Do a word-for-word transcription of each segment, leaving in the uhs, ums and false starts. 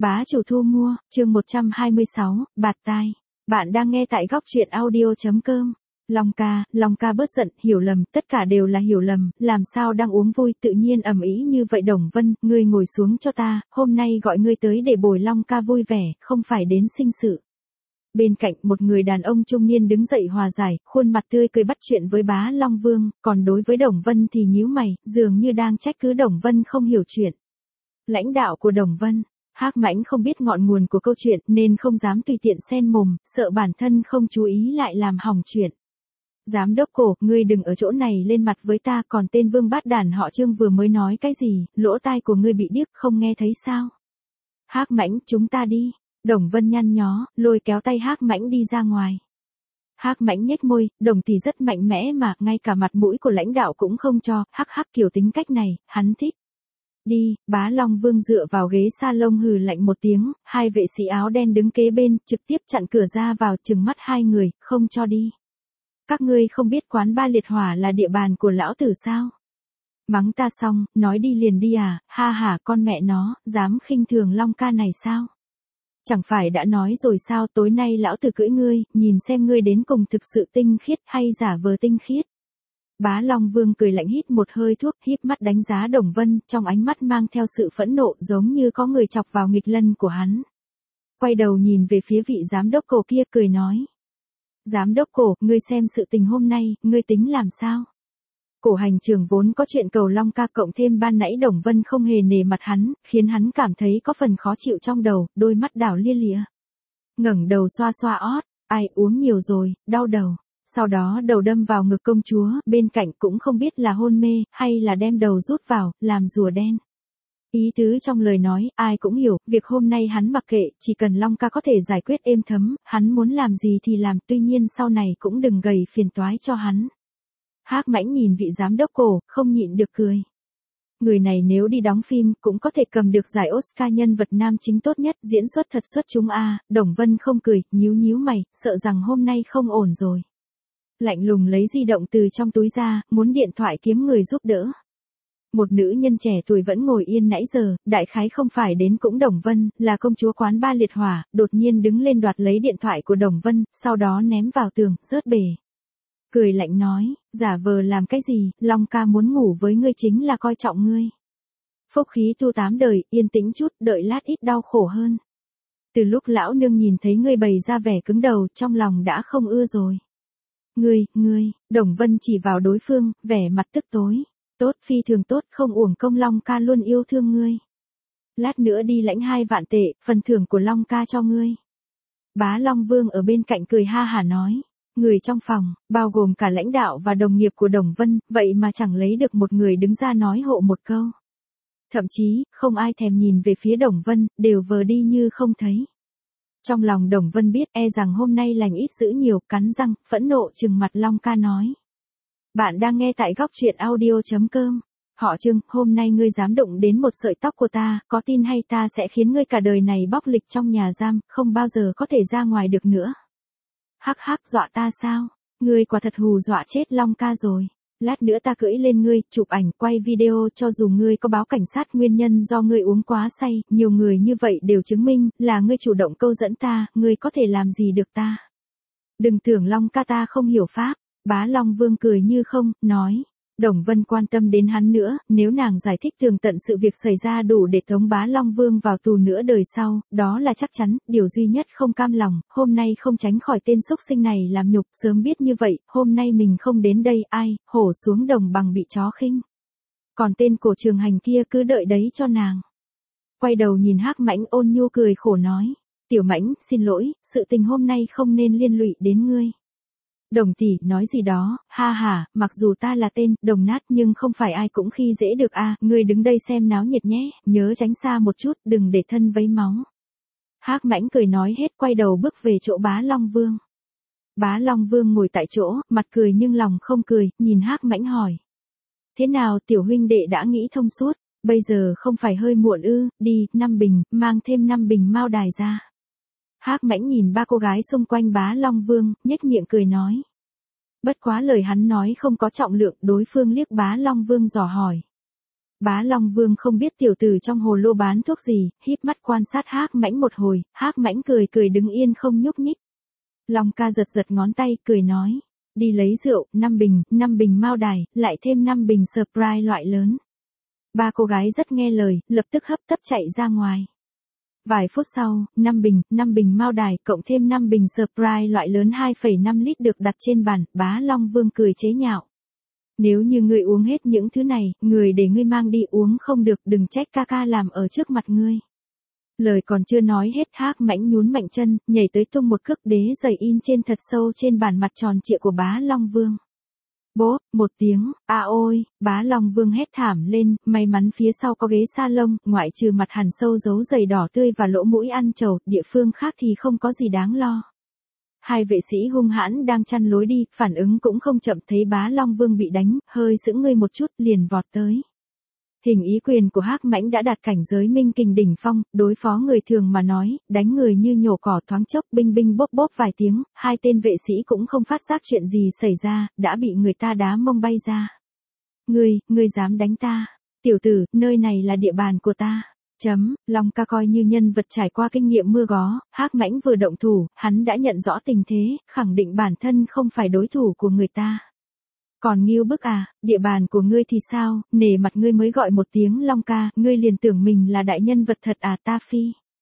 Bá chủ thu mua, chương một trăm hai mươi sáu, bạt tai. Bạn đang nghe tại góc truyện audio.com. Long ca, Long ca bớt giận, hiểu lầm, tất cả đều là hiểu lầm, làm sao đang uống vui tự nhiên ầm ĩ như vậy. Đồng Vân, ngươi ngồi xuống cho ta, hôm nay gọi ngươi tới để bồi Long ca vui vẻ, không phải đến sinh sự. Bên cạnh một người đàn ông trung niên đứng dậy hòa giải, khuôn mặt tươi cười bắt chuyện với Bá Long Vương, còn đối với Đồng Vân thì nhíu mày, dường như đang trách cứ Đồng Vân không hiểu chuyện. Lãnh đạo của Đồng Vân. Hắc Mãnh không biết ngọn nguồn của câu chuyện nên không dám tùy tiện xen mồm, sợ bản thân không chú ý lại làm hỏng chuyện. Giám đốc Cổ, ngươi đừng ở chỗ này lên mặt với ta, còn tên vương bát đàn họ Trương vừa mới nói cái gì, lỗ tai của ngươi bị điếc không nghe thấy sao? Hắc Mãnh, chúng ta đi. Đồng Vân nhăn nhó, lôi kéo tay Hắc Mãnh đi ra ngoài. Hắc Mãnh nhếch môi, Đồng tỷ rất mạnh mẽ mà, ngay cả mặt mũi của lãnh đạo cũng không cho, hắc hắc kiểu tính cách này, hắn thích. Đi, Bá Long Vương dựa vào ghế salon hừ lạnh một tiếng, hai vệ sĩ áo đen đứng kế bên, trực tiếp chặn cửa ra vào, trừng mắt hai người, không cho đi. Các ngươi không biết quán ba liệt hỏa là địa bàn của lão tử sao? Mắng ta xong, nói đi liền đi à, ha ha con mẹ nó, dám khinh thường Long ca này sao? Chẳng phải đã nói rồi sao, tối nay lão tử cưỡi ngươi, nhìn xem ngươi đến cùng thực sự tinh khiết hay giả vờ tinh khiết. Bá Long Vương cười lạnh hít một hơi thuốc, híp mắt đánh giá Đồng Vân, trong ánh mắt mang theo sự phẫn nộ giống như có người chọc vào nghịch lân của hắn. Quay đầu nhìn về phía vị giám đốc Cổ kia cười nói. Giám đốc Cổ, ngươi xem sự tình hôm nay, ngươi tính làm sao? Cổ hành trường vốn có chuyện cầu Long ca cộng thêm ban nãy Đồng Vân không hề nể mặt hắn, khiến hắn cảm thấy có phần khó chịu trong đầu, đôi mắt đảo lia lịa. Ngẩng đầu xoa xoa ót, ai uống nhiều rồi, đau đầu. Sau đó đầu đâm vào ngực công chúa, bên cạnh cũng không biết là hôn mê, hay là đem đầu rút vào, làm rùa đen. Ý tứ trong lời nói, ai cũng hiểu, việc hôm nay hắn mặc kệ, chỉ cần Long ca có thể giải quyết êm thấm, hắn muốn làm gì thì làm, tuy nhiên sau này cũng đừng gầy phiền toái cho hắn. Hắc Mãnh nhìn vị giám đốc Cổ, không nhịn được cười. Người này nếu đi đóng phim, cũng có thể cầm được giải Oscar nhân vật nam chính tốt nhất, diễn xuất thật xuất chúng a. À. Đồng Vân không cười, nhíu nhíu mày, sợ rằng hôm nay không ổn rồi. Lạnh lùng lấy di động từ trong túi ra, muốn điện thoại kiếm người giúp đỡ. Một nữ nhân trẻ tuổi vẫn ngồi yên nãy giờ, đại khái không phải đến cũng Đồng Vân, là công chúa quán ba liệt hỏa, đột nhiên đứng lên đoạt lấy điện thoại của Đồng Vân, sau đó ném vào tường, rớt bể. Cười lạnh nói, giả vờ làm cái gì, Long ca muốn ngủ với ngươi chính là coi trọng ngươi. Phúc khí tu tám đời, yên tĩnh chút, đợi lát ít đau khổ hơn. Từ lúc lão nương nhìn thấy ngươi bày ra vẻ cứng đầu, trong lòng đã không ưa rồi. Ngươi, ngươi, Đồng Vân chỉ vào đối phương, vẻ mặt tức tối. Tốt, phi thường tốt, không uổng công Long ca luôn yêu thương ngươi. Lát nữa đi lãnh hai vạn tệ, phần thưởng của Long ca cho ngươi. Bá Long Vương ở bên cạnh cười ha hả nói. Người trong phòng, bao gồm cả lãnh đạo và đồng nghiệp của Đồng Vân, vậy mà chẳng lấy được một người đứng ra nói hộ một câu. Thậm chí, không ai thèm nhìn về phía Đồng Vân, đều vờ đi như không thấy. Trong lòng Đồng Vân biết e rằng hôm nay lành ít dữ nhiều, cắn răng, phẫn nộ trừng mặt Long ca nói. Bạn đang nghe tại góc truyện audio.com. Họ Trương, hôm nay ngươi dám đụng đến một sợi tóc của ta, có tin hay ta sẽ khiến ngươi cả đời này bóc lịch trong nhà giam, không bao giờ có thể ra ngoài được nữa. Hắc hắc, dọa ta sao? Ngươi quả thật hù dọa chết Long ca rồi. Lát nữa ta cưỡi lên ngươi, chụp ảnh, quay video, cho dù ngươi có báo cảnh sát nguyên nhân do ngươi uống quá say, nhiều người như vậy đều chứng minh là ngươi chủ động câu dẫn ta, ngươi có thể làm gì được ta. Đừng tưởng Long ca ta không hiểu pháp. Bá Long Vương cười như không, nói. Đồng Vân quan tâm đến hắn nữa, nếu nàng giải thích tường tận sự việc xảy ra đủ để tống Bá Long Vương vào tù nửa đời sau, đó là chắc chắn, điều duy nhất không cam lòng, hôm nay không tránh khỏi tên xúc sinh này làm nhục, sớm biết như vậy, hôm nay mình không đến đây, ai, hổ xuống đồng bằng bị chó khinh. Còn tên Cổ Trường Hành kia cứ đợi đấy cho nàng. Quay đầu nhìn Hắc Mãnh ôn nhu cười khổ nói, Tiểu Mãnh, xin lỗi, sự tình hôm nay không nên liên lụy đến ngươi. Đồng tỷ, nói gì đó, ha ha, mặc dù ta là tên, đồng nát nhưng không phải ai cũng khi dễ được a. À, ngươi đứng đây xem náo nhiệt nhé, nhớ tránh xa một chút, đừng để thân vấy máu. Hắc Mãnh cười nói hết quay đầu bước về chỗ Bá Long Vương. Bá Long Vương ngồi tại chỗ, mặt cười nhưng lòng không cười, nhìn Hắc Mãnh hỏi. Thế nào tiểu huynh đệ đã nghĩ thông suốt, bây giờ không phải hơi muộn ư, đi, năm bình, mang thêm năm bình mao đài ra. Hắc Mãnh nhìn ba cô gái xung quanh Bá Long Vương, nhếch miệng cười nói. Bất quá lời hắn nói không có trọng lượng, đối phương liếc Bá Long Vương dò hỏi. Bá Long Vương không biết tiểu tử trong hồ lô bán thuốc gì, híp mắt quan sát Hắc Mãnh một hồi, Hắc Mãnh cười cười đứng yên không nhúc nhích. Long ca giật giật ngón tay, cười nói, đi lấy rượu, năm bình, năm bình mao đài, lại thêm năm bình Sprite loại lớn. Ba cô gái rất nghe lời, lập tức hấp tấp chạy ra ngoài. Vài phút sau, năm bình, năm bình mao đài, cộng thêm năm bình Sprite loại lớn hai phẩy năm lít được đặt trên bàn, Bá Long Vương cười chế nhạo. Nếu như ngươi uống hết những thứ này, người để ngươi mang đi uống không được, đừng trách ca ca làm ở trước mặt ngươi. Lời còn chưa nói hết, Hắc Mãnh nhún mạnh chân, nhảy tới tung một cước đế giày in trên thật sâu trên bàn mặt tròn trịa của Bá Long Vương. Bố, một tiếng, à ôi, Bá Long Vương hét thảm lên, may mắn phía sau có ghế salon, ngoại trừ mặt hằn sâu dấu giày đỏ tươi và lỗ mũi ăn trầu, địa phương khác thì không có gì đáng lo. Hai vệ sĩ hung hãn đang chăn lối đi, phản ứng cũng không chậm, thấy Bá Long Vương bị đánh, hơi sững người một chút, liền vọt tới. Hình ý quyền của Hắc Mãnh đã đạt cảnh giới minh kình đỉnh phong, đối phó người thường mà nói, đánh người như nhổ cỏ, thoáng chốc binh binh bốp bốp vài tiếng, hai tên vệ sĩ cũng không phát giác chuyện gì xảy ra, đã bị người ta đá mông bay ra. Ngươi, ngươi dám đánh ta? Tiểu tử, nơi này là địa bàn của ta. Chấm, Long ca coi như nhân vật trải qua kinh nghiệm mưa gió, Hắc Mãnh vừa động thủ, hắn đã nhận rõ tình thế, khẳng định bản thân không phải đối thủ của người ta. Còn nghiêu bức à, địa bàn của ngươi thì sao, nể mặt ngươi mới gọi một tiếng Long ca, ngươi liền tưởng mình là đại nhân vật thật à, ta phi.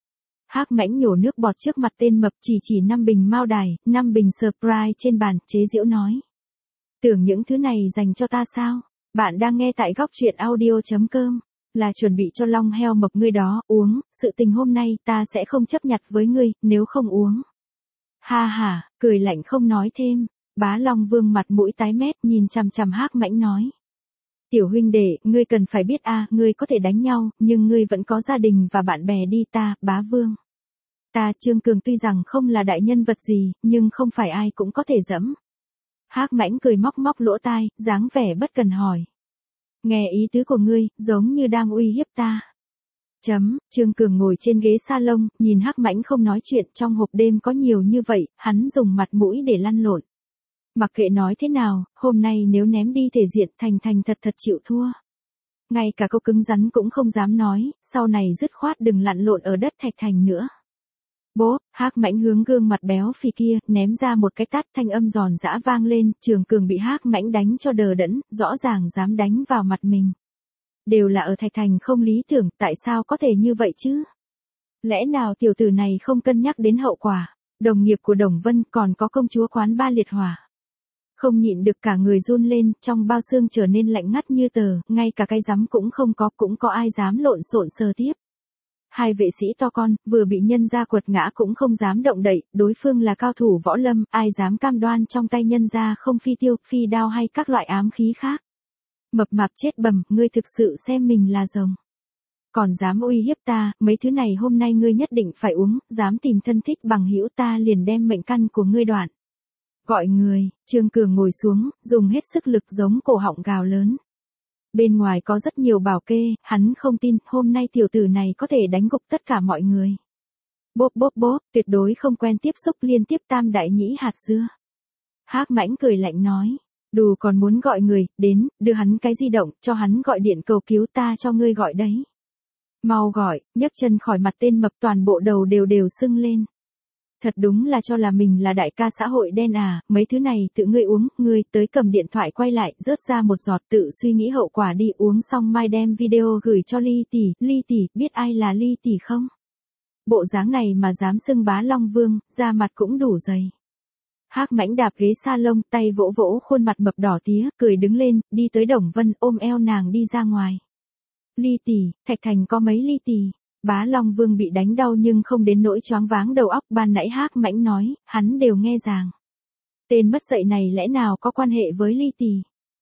Hắc Mãnh nhổ nước bọt trước mặt tên mập, chỉ chỉ năm bình mao đài, năm bình Sprite trên bàn, chế giễu nói. Tưởng những thứ này dành cho ta sao? Bạn đang nghe tại góc truyện audio chấm com. Là chuẩn bị cho long heo mập ngươi đó, uống, sự tình hôm nay ta sẽ không chấp nhặt với ngươi, nếu không uống. Ha ha, cười lạnh không nói thêm. Bá Long Vương mặt mũi tái mét, nhìn chằm chằm Hắc Mãnh nói. Tiểu huynh đệ, ngươi cần phải biết a, ngươi có thể đánh nhau, nhưng ngươi vẫn có gia đình và bạn bè đi, ta, Bá Vương. Ta Trương Cường tuy rằng không là đại nhân vật gì, nhưng không phải ai cũng có thể dẫm. Hắc Mãnh cười móc móc lỗ tai, dáng vẻ bất cần hỏi. Nghe ý tứ của ngươi, giống như đang uy hiếp ta. Chấm, Trương Cường ngồi trên ghế salon, nhìn Hắc Mãnh không nói chuyện, trong hộp đêm có nhiều như vậy, hắn dùng mặt mũi để lăn lộn. Mặc kệ nói thế nào, hôm nay nếu ném đi thể diện, thành thành thật thật chịu thua. Ngay cả câu cứng rắn cũng không dám nói, sau này dứt khoát đừng lặn lộn ở đất thạch thành nữa. Bố, Hắc Mãnh hướng gương mặt béo phì kia, ném ra một cái tát, thanh âm giòn giã vang lên, Trương Cường bị Hắc Mãnh đánh cho đờ đẫn, rõ ràng dám đánh vào mặt mình. Đều là ở thạch thành không lý tưởng, tại sao có thể như vậy chứ? Lẽ nào tiểu tử này không cân nhắc đến hậu quả, đồng nghiệp của Đồng Vân còn có công chúa quán ba liệt hỏa. Không nhịn được cả người run lên, trong bao xương trở nên lạnh ngắt như tờ, ngay cả cái dám cũng không có, cũng có ai dám lộn xộn sờ tiếp. Hai vệ sĩ to con, vừa bị nhân gia quật ngã cũng không dám động đậy, đối phương là cao thủ võ lâm, ai dám cam đoan trong tay nhân gia không phi tiêu, phi đao hay các loại ám khí khác. Mập mạp chết bầm, ngươi thực sự xem mình là rồng. Còn dám uy hiếp ta, mấy thứ này hôm nay ngươi nhất định phải uống, dám tìm thân thích bằng hữu ta liền đem mệnh căn của ngươi đoạn. Gọi người, Trương Cường ngồi xuống, dùng hết sức lực giống cổ họng gào lớn. Bên ngoài có rất nhiều bảo kê, hắn không tin, hôm nay tiểu tử này có thể đánh gục tất cả mọi người. Bốp bốp bốp, tuyệt đối không quen tiếp xúc, liên tiếp tam đại nhĩ hạt dưa. Hắc Mãnh cười lạnh nói, đù còn muốn gọi người, đến, đưa hắn cái di động, cho hắn gọi điện cầu cứu, ta cho ngươi gọi đấy. Mau gọi, nhấc chân khỏi mặt tên mập, toàn bộ đầu đều đều sưng lên. Thật đúng là cho là mình là đại ca xã hội đen à, mấy thứ này tự ngươi uống, ngươi tới cầm điện thoại quay lại, rớt ra một giọt, tự suy nghĩ hậu quả đi, uống xong mai đem video gửi cho Ly tỷ, Ly tỷ, biết ai là Ly tỷ không? Bộ dáng này mà dám xưng Bá Long Vương, da mặt cũng đủ dày. Hắc Mãnh đạp ghế salon, tay vỗ vỗ khuôn mặt mập đỏ tía, cười đứng lên, đi tới Đồng Vân, ôm eo nàng đi ra ngoài. Ly tỷ, Thạch Thành có mấy Ly tỷ? Bá Long Vương bị đánh đau nhưng không đến nỗi choáng váng đầu óc, ban nãy Hắc Mãnh nói, hắn đều nghe ràng. Tên mất dạy này lẽ nào có quan hệ với Ly tỷ?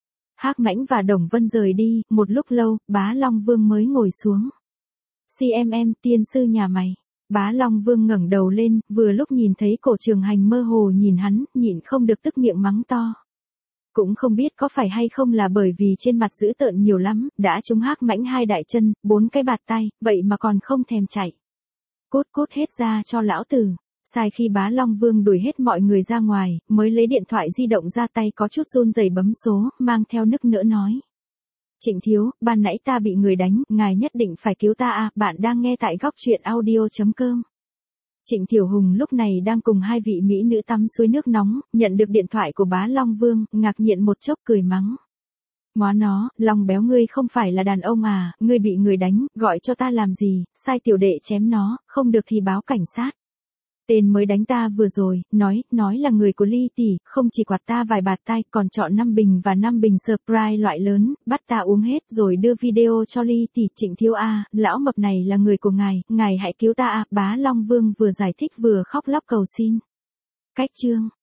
Hắc Mãnh và Đồng Vân rời đi, một lúc lâu, Bá Long Vương mới ngồi xuống. xê em em, tiên sư nhà mày. Bá Long Vương ngẩng đầu lên, vừa lúc nhìn thấy Cổ Trường Hành mơ hồ nhìn hắn, nhịn không được tức miệng mắng to. Cũng không biết có phải hay không là bởi vì trên mặt dữ tợn nhiều lắm, đã trúng Hắc Mãnh hai đại chân, bốn cái bạt tay, vậy mà còn không thèm chạy. Cút cút hết ra cho lão tử. Sai khi Bá Long Vương đuổi hết mọi người ra ngoài, mới lấy điện thoại di động ra, tay có chút run rẩy bấm số, mang theo nức nỡ nói. Trịnh thiếu, ban nãy ta bị người đánh, ngài nhất định phải cứu ta à, bạn đang nghe tại góc truyện audio.com. Trịnh Thiểu Hùng lúc này đang cùng hai vị mỹ nữ tắm suối nước nóng, nhận được điện thoại của bá Long Vương, ngạc nhiên một chốc cười mắng. Ngóa nó, Long béo ngươi không phải là đàn ông à, ngươi bị người đánh, gọi cho ta làm gì, sai tiểu đệ chém nó, không được thì báo cảnh sát. Tên mới đánh ta vừa rồi, nói, nói là người của Ly tỷ, không chỉ quạt ta vài bạt tai, còn chọn năm bình và năm bình Sprite loại lớn, bắt ta uống hết rồi đưa video cho Ly tỷ. Trịnh thiếu a, lão mập này là người của ngài, ngài hãy cứu ta a, bá Long Vương vừa giải thích vừa khóc lóc cầu xin. Cách chương